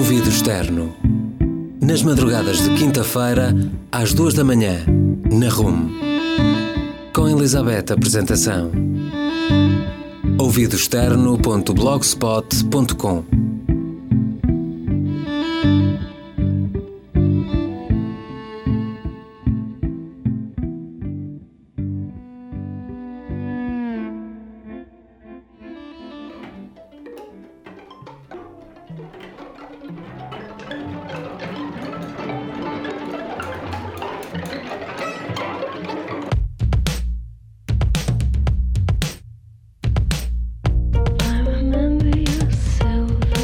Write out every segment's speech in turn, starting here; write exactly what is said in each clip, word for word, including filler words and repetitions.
Ouvido externo. Nas madrugadas de quinta-feira, às duas da manhã, na R U M. Com Elizabeth Apresentação. ouvido externo ponto blogspot ponto com. I remember your silver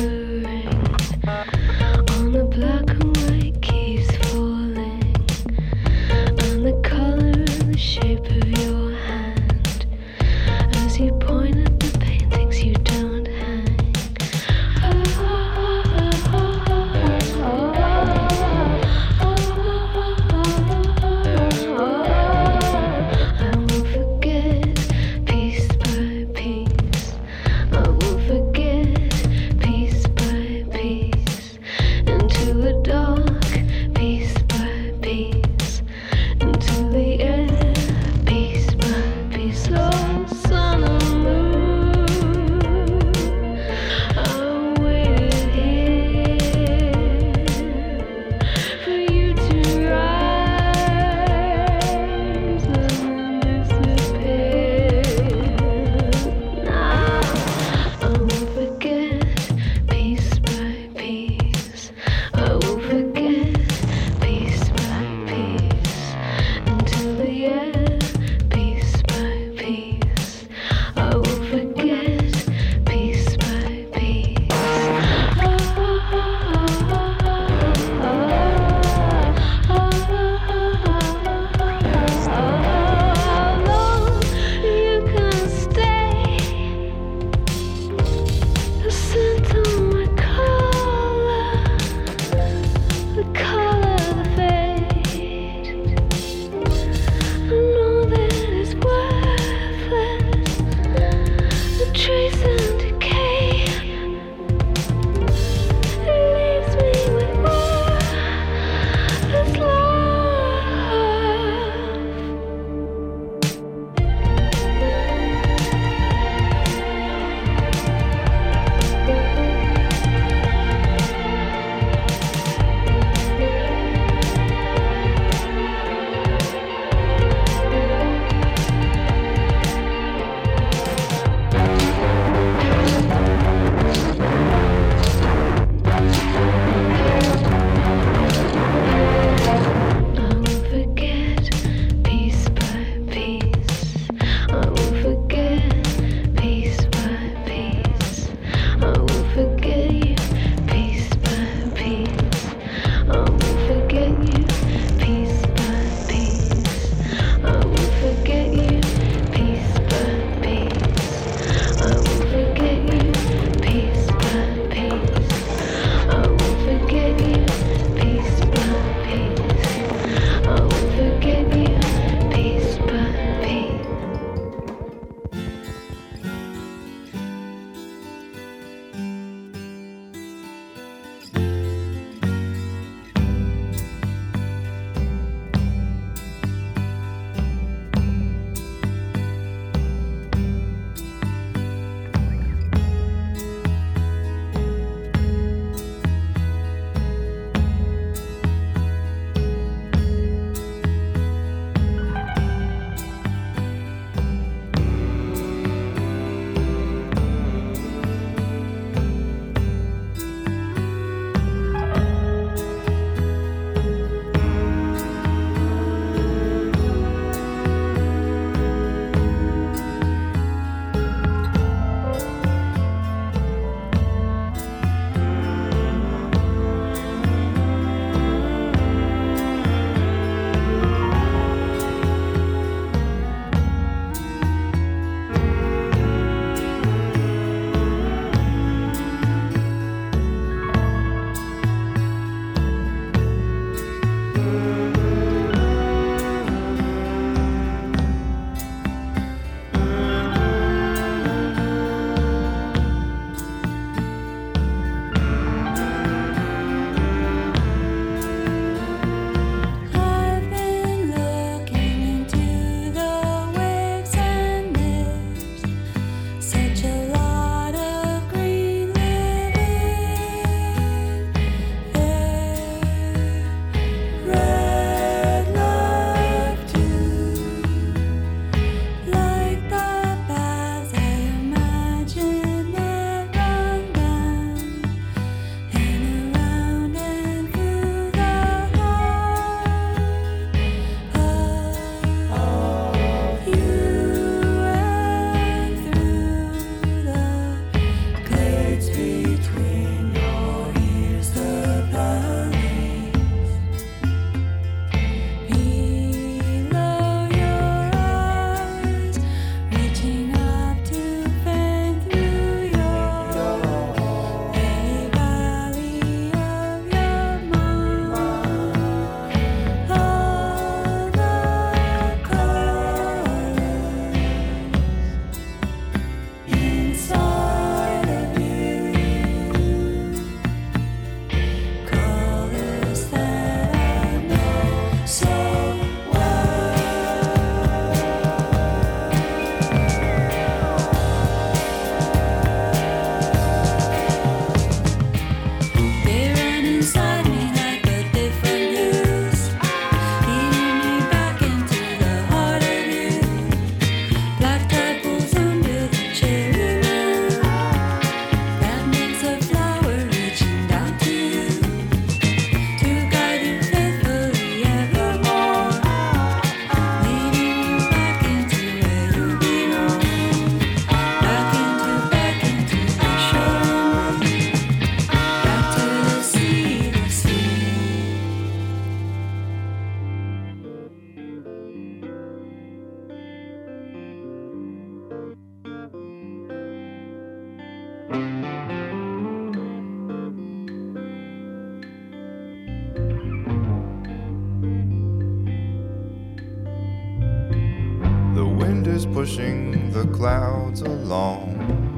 pushing the clouds along,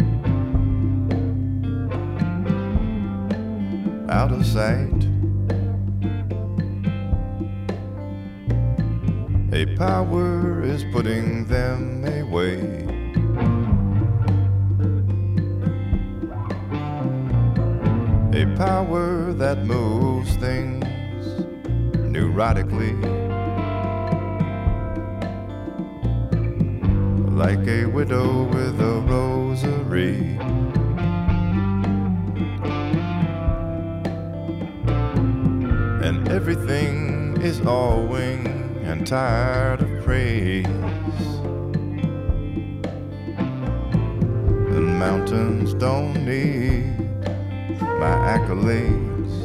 out of sight. A power is putting them away. A power that moves things neurotically, like a widow with a rosary. And everything is all wing and tired of praise. The mountains don't need my accolades,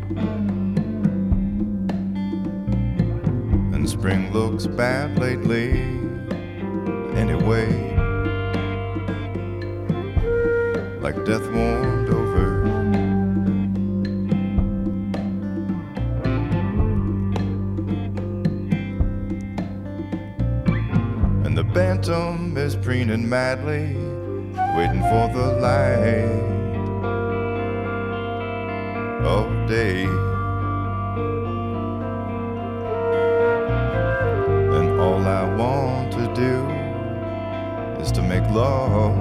and spring looks bad lately anyway, like death warmed over. And the bantam is preening madly, waiting for the light of day. And all I want to do is to make love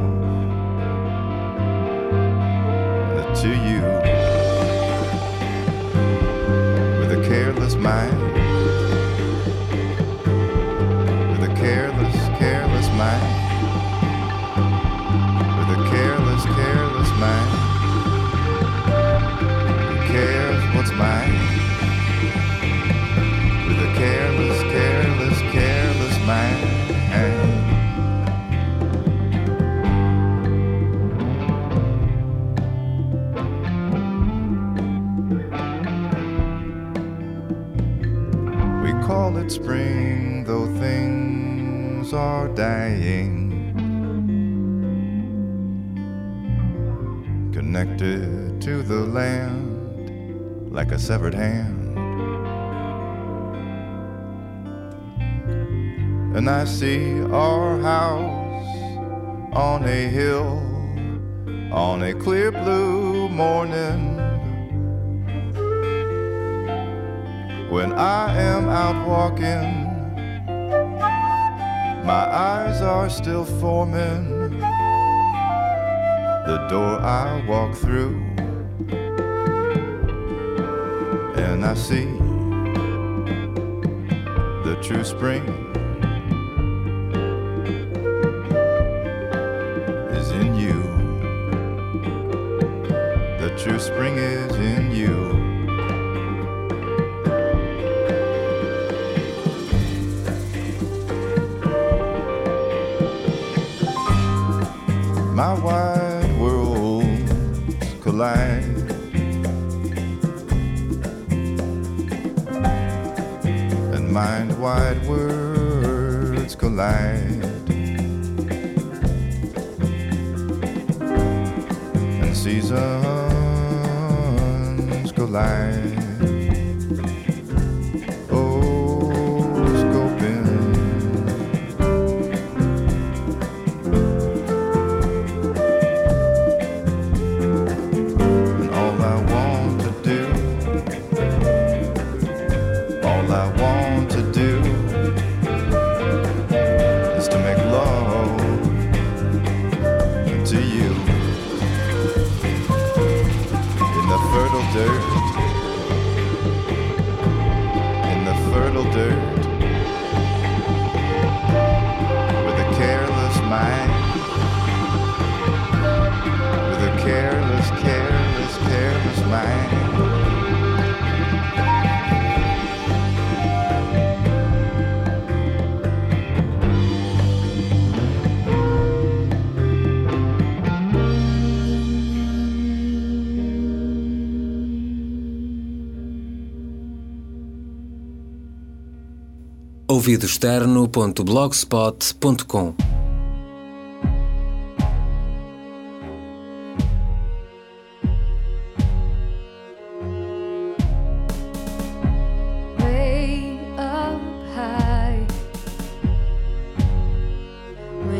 to you with a careless mind, with a careless, careless mind, with a careless, careless mind. Cares what's mine, with a careless, careless, careless mind. We call it spring, though things are dying, connected to the land like a severed hand. And I see our house on a hill on a clear blue morning, when I am out walking, my eyes are still forming the door I walk through. And I see the true spring is in you. The true spring is in you. My wide worlds collide, mind-wide words collide, and seasons collide. Oh, scoping, and all I want to do, all I want to do is to make love to you in the fertile dirt, in the fertile dirt, with a careless mind, with a careless, careless, careless mind. ouvido externo ponto blogspot ponto com. Way up high,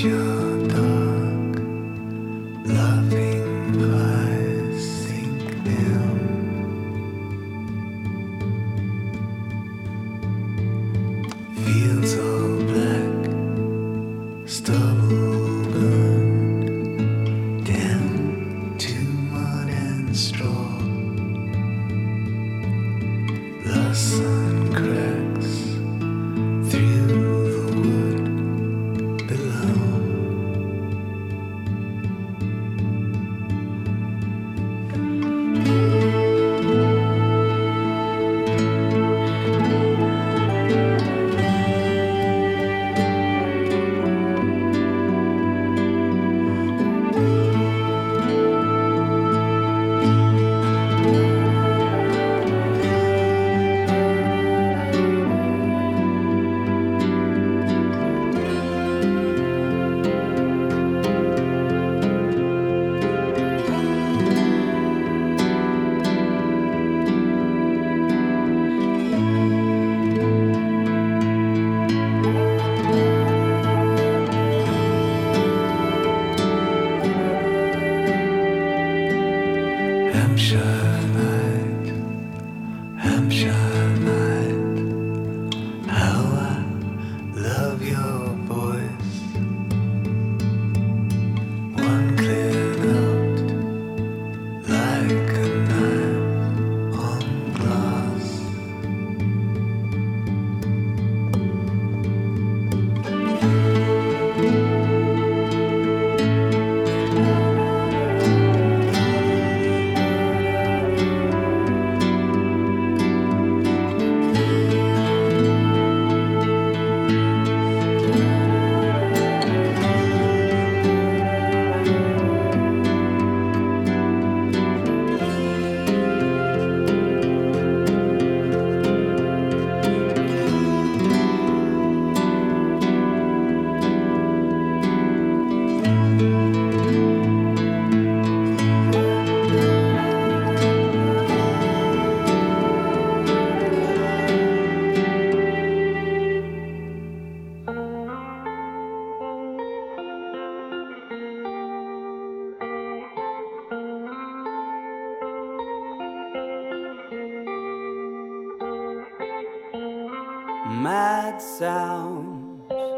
Mad sounds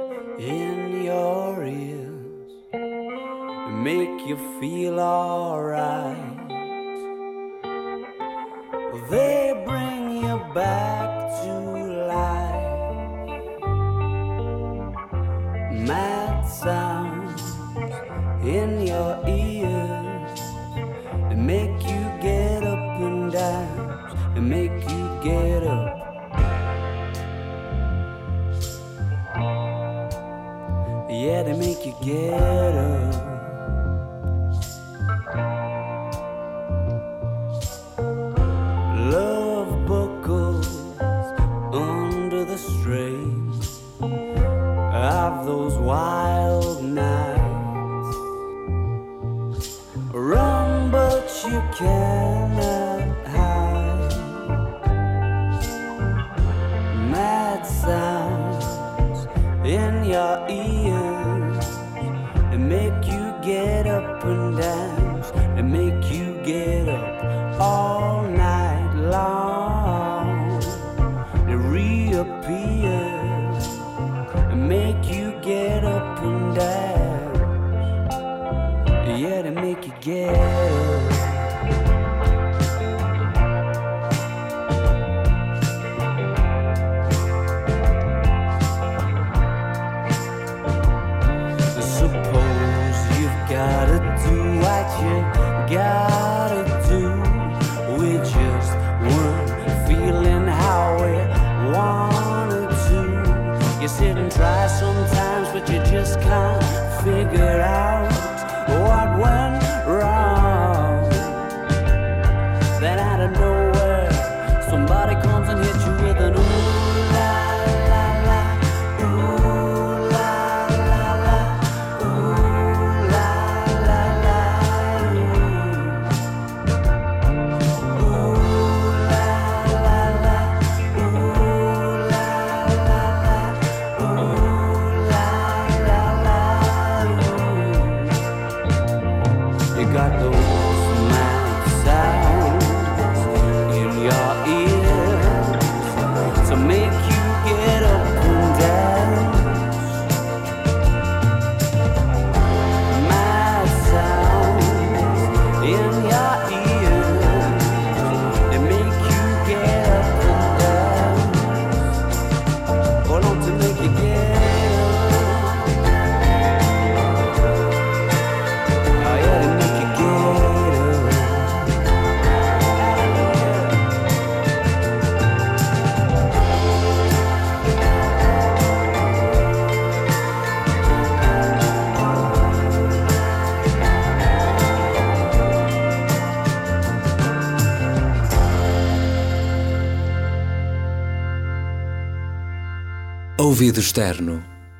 in your ears make you feel alright. They bring you back to life. Mad sounds in your ears they make you get up and dance, they make you get up. Yeah, they make you get up. Love buckles under the strain of those wild nights. Run, but you cannot hide. Mad sounds in your ears make you get up and dance, and make you get up all night long. They reappear and make you get up and dance. Yeah, they make you get up. Gotta do what you gotta do. We just weren't feeling how we wanted to. You sit and try sometimes, but you just can't figure out what went wrong. Then out of nowhere, somebody comes and hits you with an ooh la la la, ooh la la la, ooh la. Ouvido externo.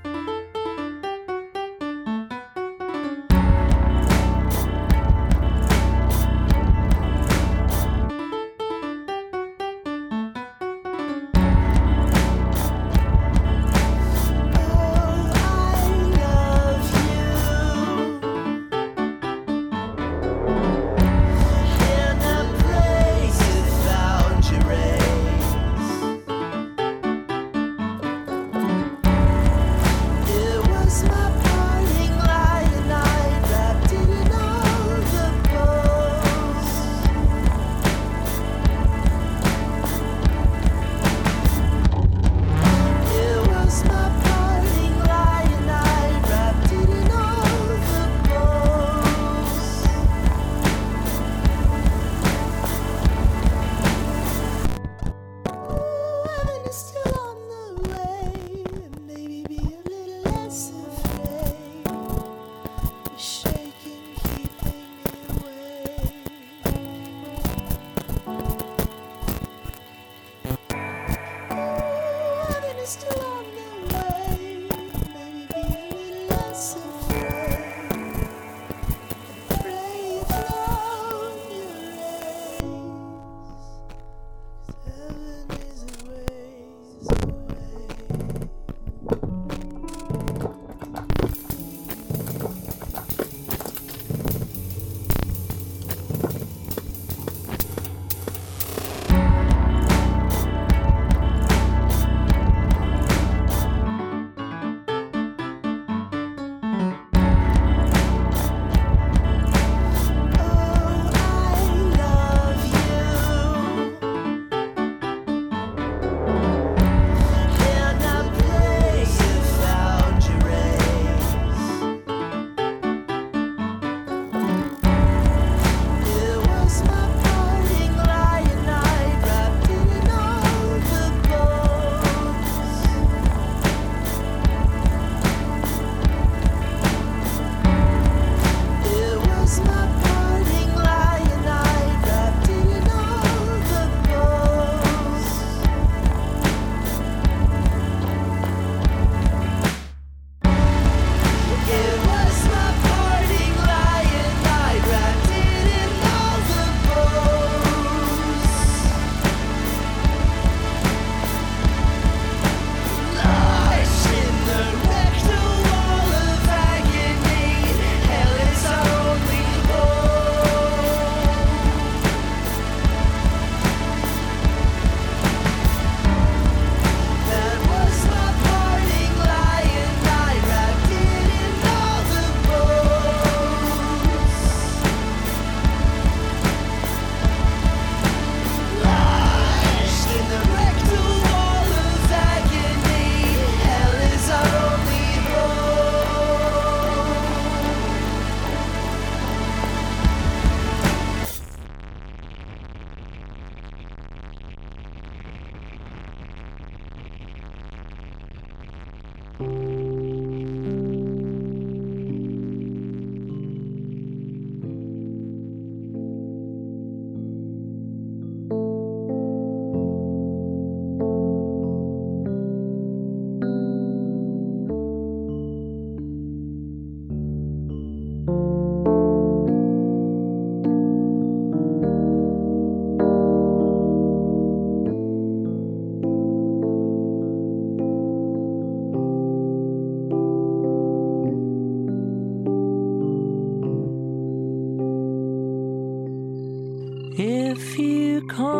If you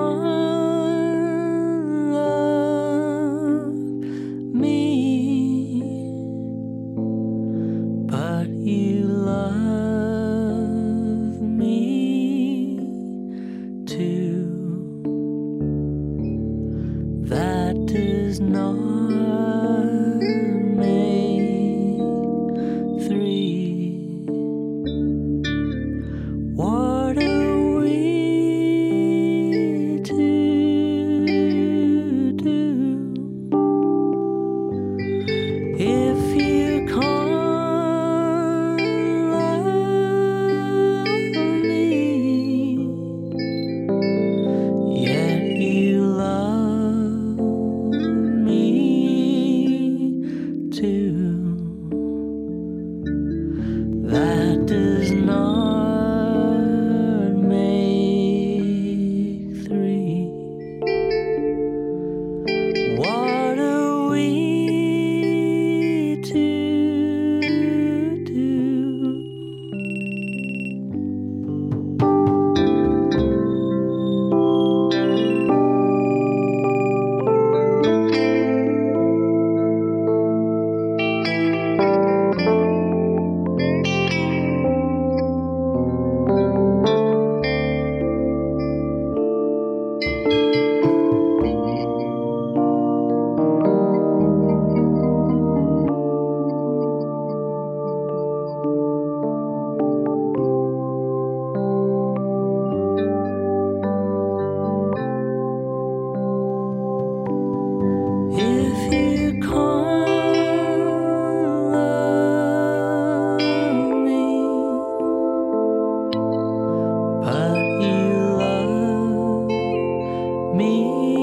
can't love me, but you love me too, that does not make three. What a me, does not make three. What are we to do? If you call me, but you love me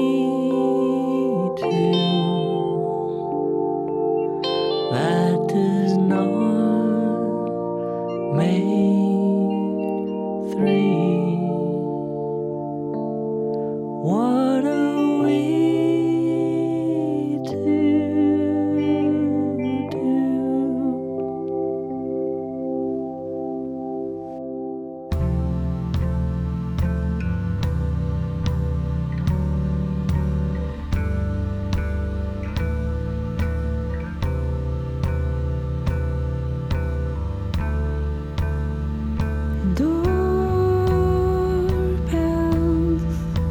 too, that does not make three. What are we to do? Doorbells,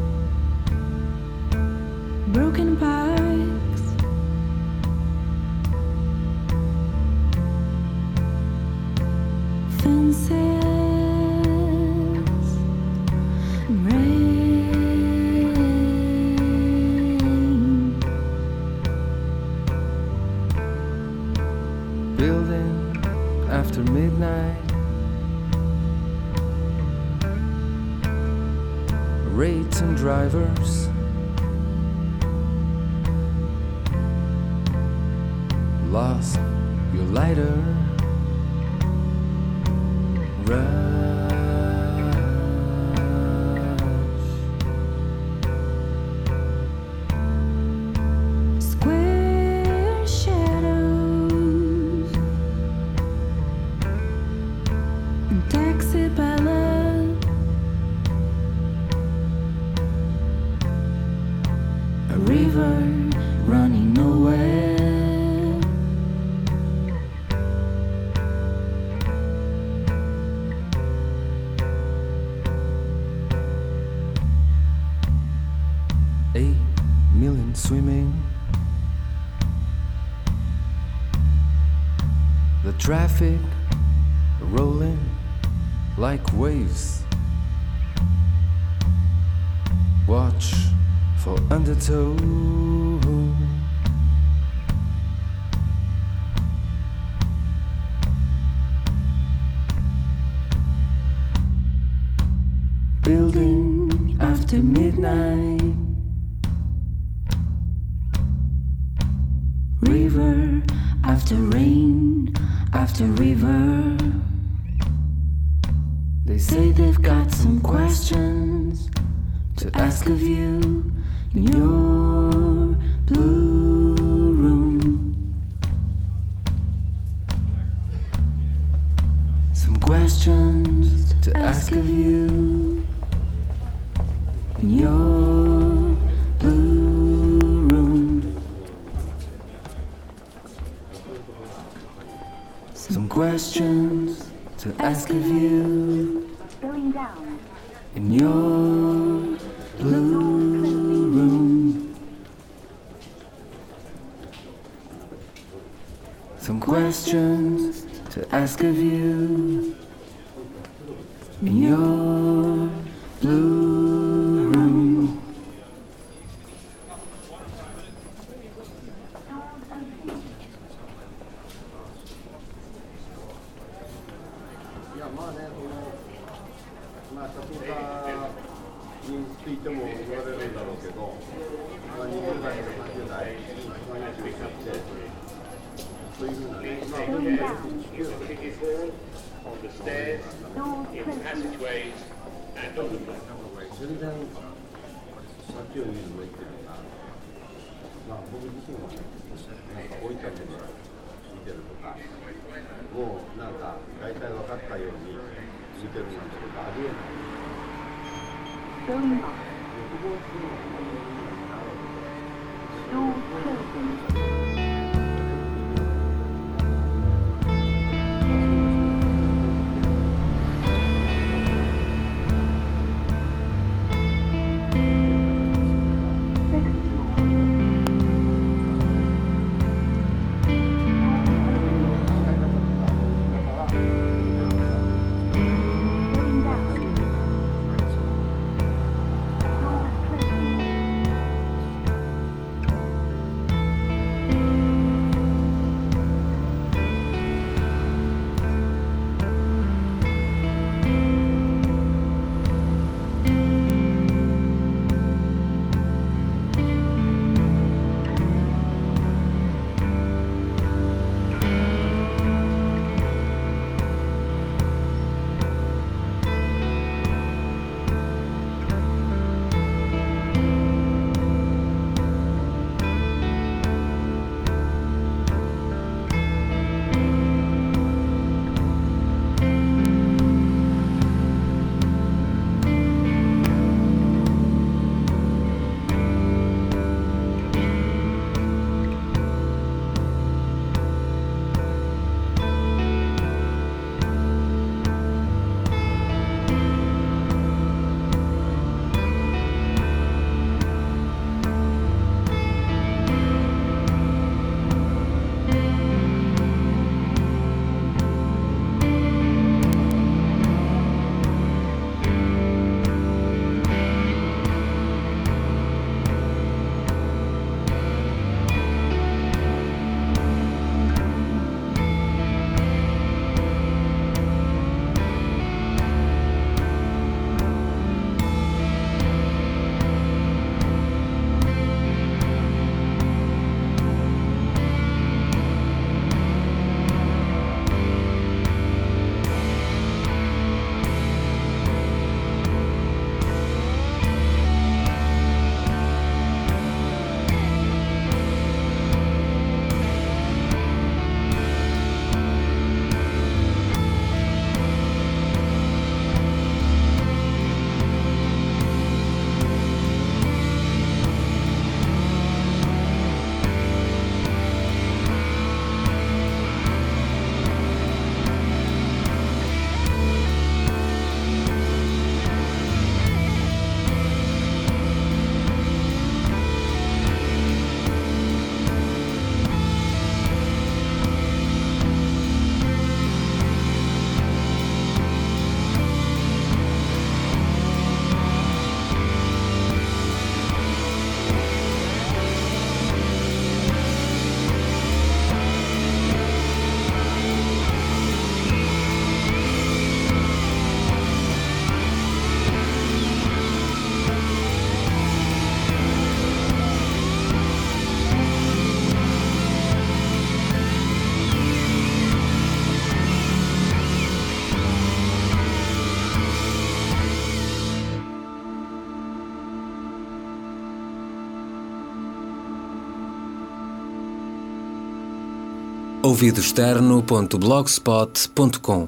broken pipes, fences, rain, Building after midnight, rates and drivers, lost your lighter, rush, square shadows, taxi pilot, a river running nowhere. eight million swimming, the traffic rolling like waves. Watch for undertow. Building after midnight, river after rain after river. They say they've got some questions to ask of you in your blue room. Some questions to ask of you in your blue room. Some questions to ask of you in your blue room. Some questions to ask of you in your blue room. on the stairs, in passageways, and on the platform. 全然さっきよりも言ってるな、まあ僕自身はね、なんか置いたものを見てるとか、もうなんか大体分かったように見てるなんてことありえない。欲望するのが ouvido externo ponto blogspot ponto com.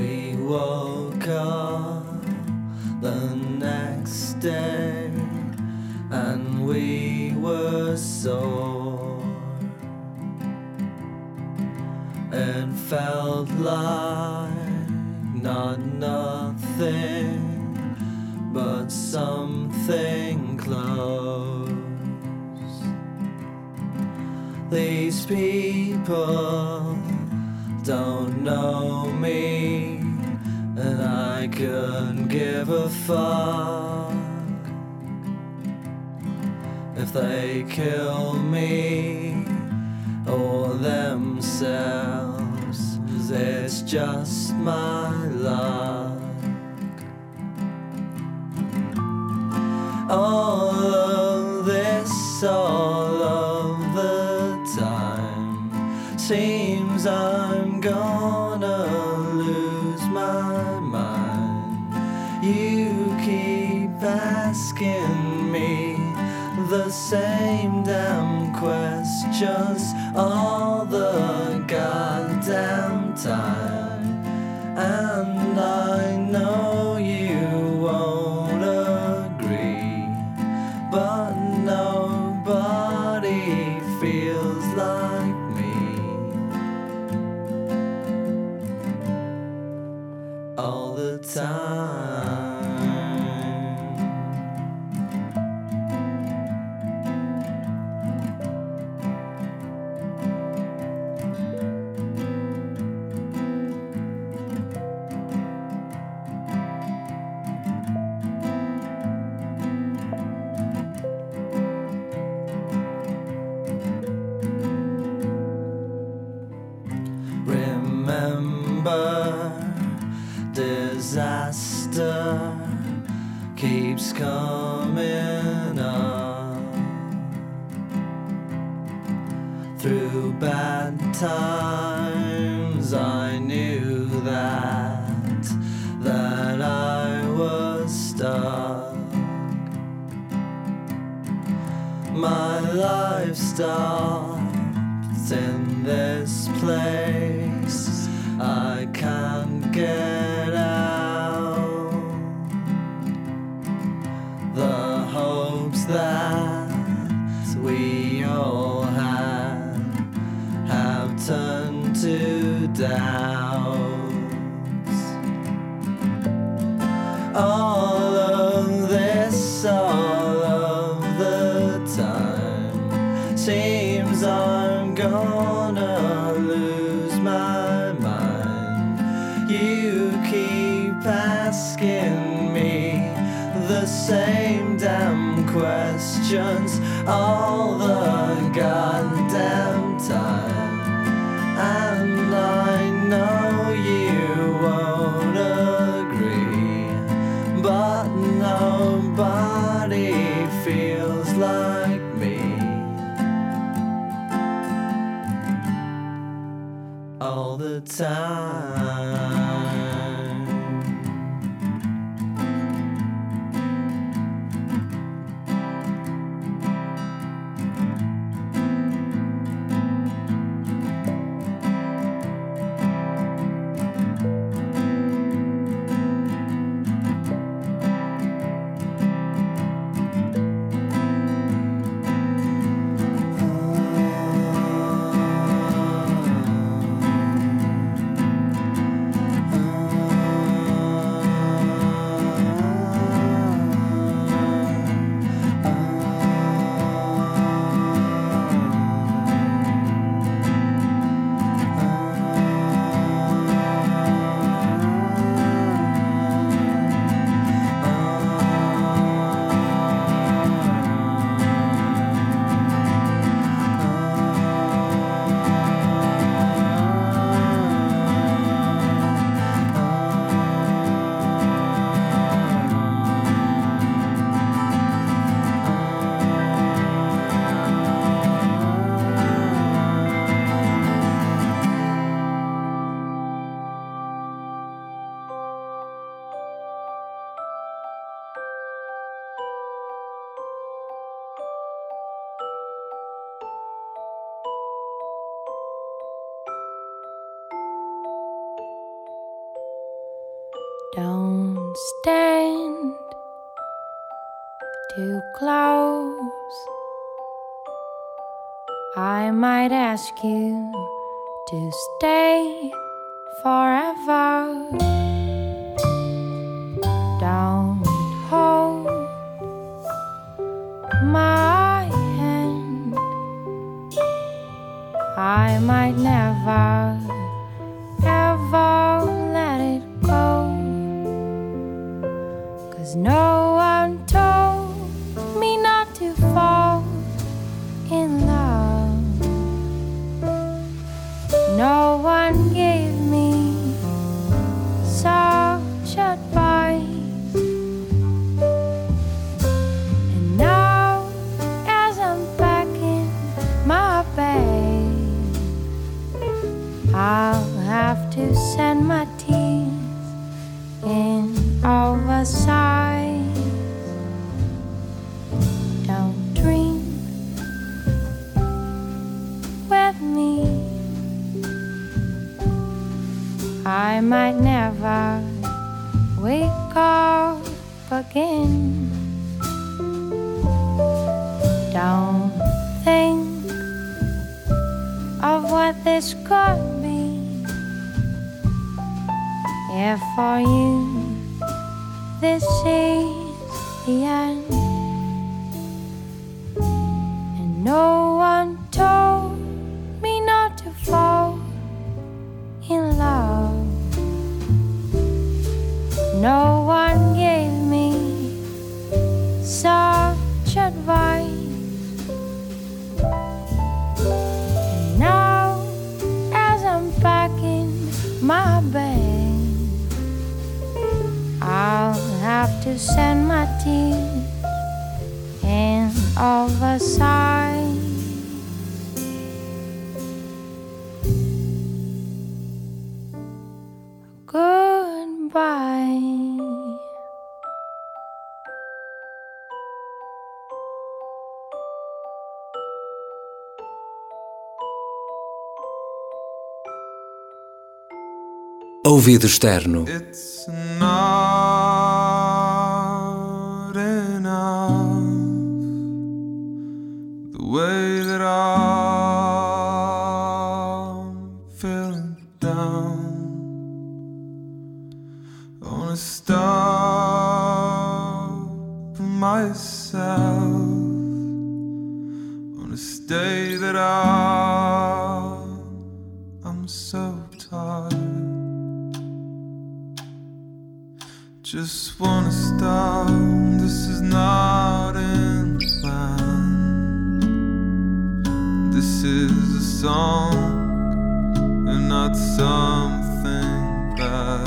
We woke up the next day and we were sore. It felt like not nothing but something close. These people don't know me, and I couldn't give a fuck if they kill me or themselves. It's just my luck. All of this, all of the time, seems I'm gonna lose my mind. You keep asking me the same damn questions all the goddamn time, and I know you won't agree, but nobody feels like me all the time. Remember, disaster keeps coming up. Through bad times I knew that, that I was stuck. My life stopped in this place. I can't get out. The hopes that we all had have turned to doubts. All of this, all of the time, seems I'm gonna lose my mind. You keep asking me the same damn questions all the goddamn time, and I know you won't agree, but nobody feels like me all the time. Don't stand too close. I might ask you to stay forever. Don't hold my hand. I might never, ever let it go. 'Cause no one told me not to fall in love. No one gave me such advice. And now as I'm packing my bag, I'll have to send my tears in oversize. Don't dream with me. I might never wake up again. Don't think of what this could be. If for you this is the end, and no one told me not to fall in love. No one gave me such advice. And now as I'm packing my bag, I'll have to send my tears in oversize. Goodbye. Ouvido externo. It's not enough the way that I'm feeling down. I wanna stop myself. I wanna stay that I'm, I'm so tired. Just wanna stop, this is not in the plan. This is a song and not something bad.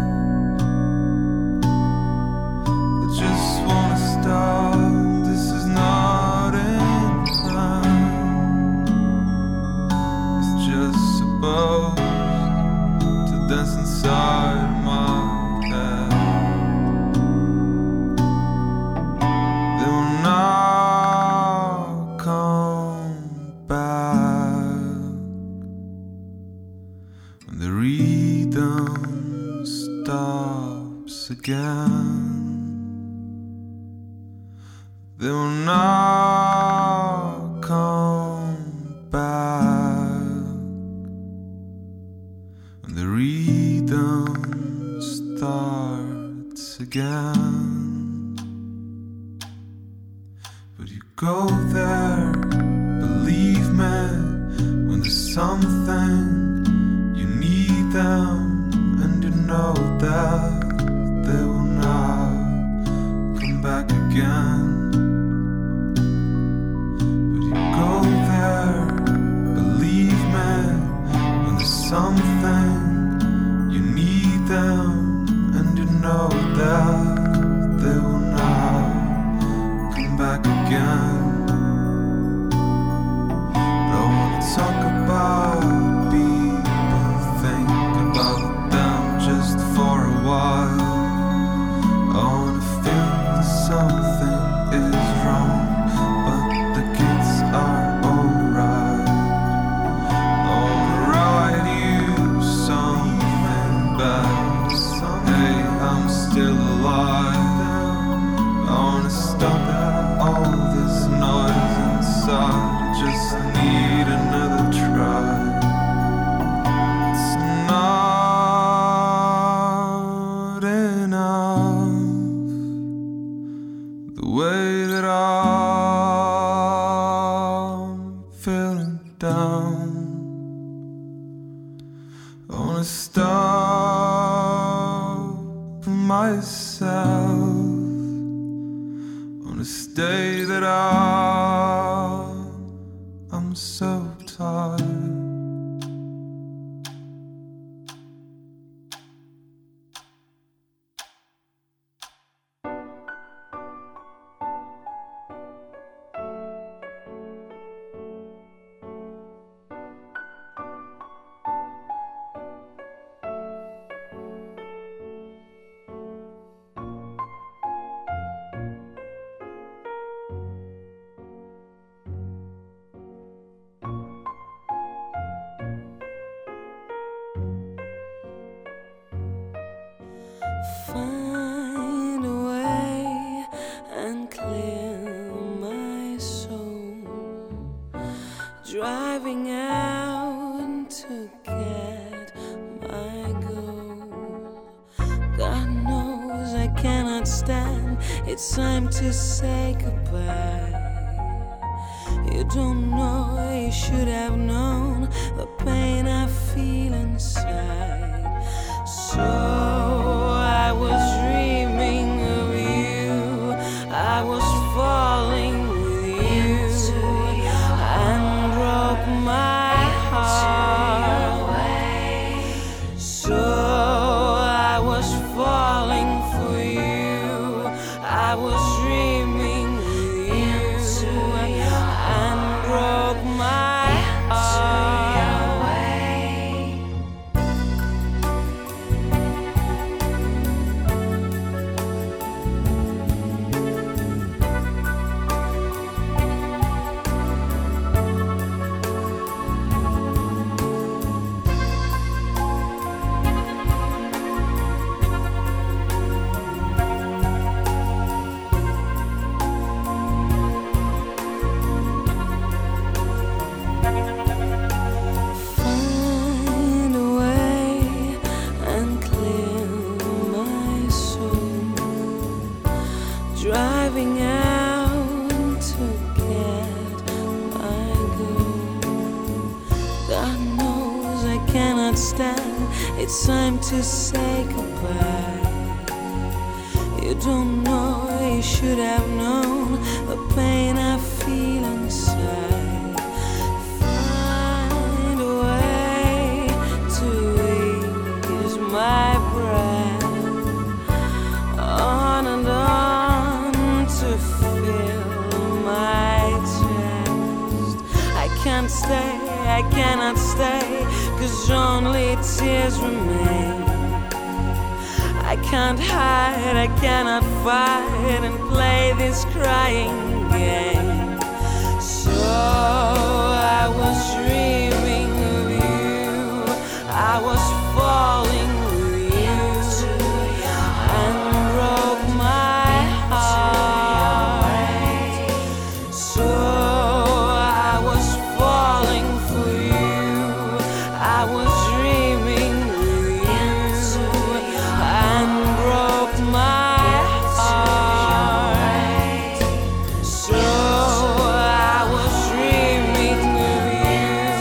I just wanna stop, this is not in the plan. It's just supposed to dance inside my head. Again, they will not come back. When the rhythm starts again, but you go there, believe me, when there's something you need them, and you know that they will not come back again. But you go there, believe me, when there's something you need them, and you know that they will not come back again. But I wanna talk about people, think about them just for a while. I wanna feel that something is wrong, but the kids are alright. I wanna write you something bad. Hey, I'm myself on a day that I, I'm so tired. Find a way and clear my soul, driving out to get my goal. God knows I cannot stand, it's time to say goodbye. You don't know, you should have known the pain I feel inside. So I was dreaming of you, I was falling with you, and broke my heart. So I was falling for you, I was dreaming with you, and broke my heart. Find a way and clear my soul, driving out to get my goal. God knows I cannot stand, it's time to say goodbye. You don't know, you should have known the pain I feel inside. Find a way to ease my breath, on and on to fill my chest. I can't stay, I cannot stay, 'cause only tears remain. I can't hide, I cannot fight and play this crying game. So I was dreaming of you, I was falling with you, and broke my heart. So I was falling for you, I was dreaming with you, and broke my heart. So I was dreaming of you,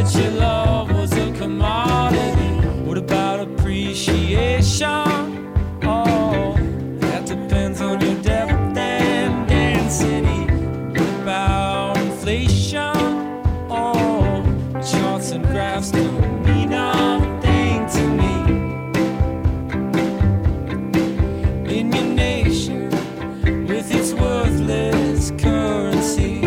that your love was a commodity. What about appreciation? Oh, that depends on your depth and density. What about inflation? Oh, charts and graphs don't mean nothing to me. In your nation, with its worthless currency.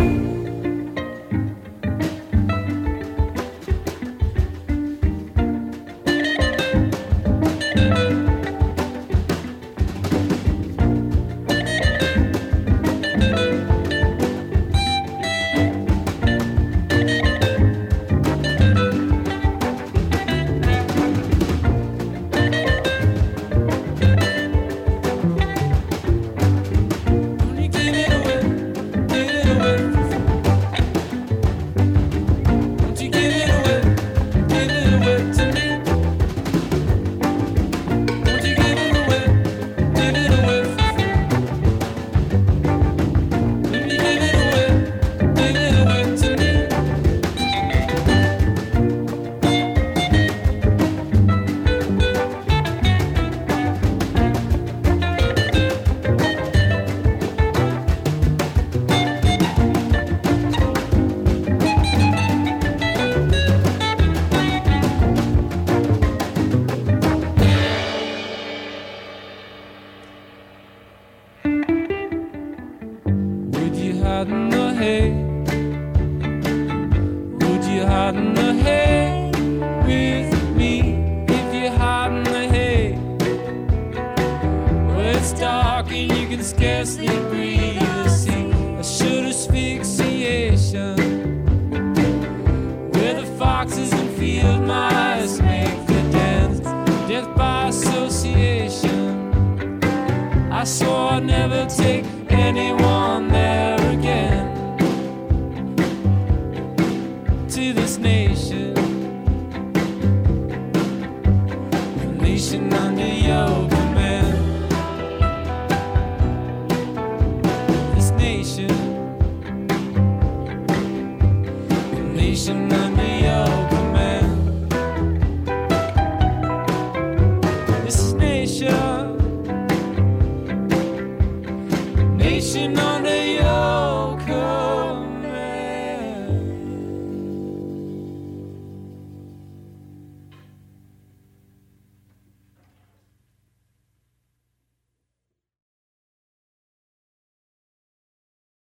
Nation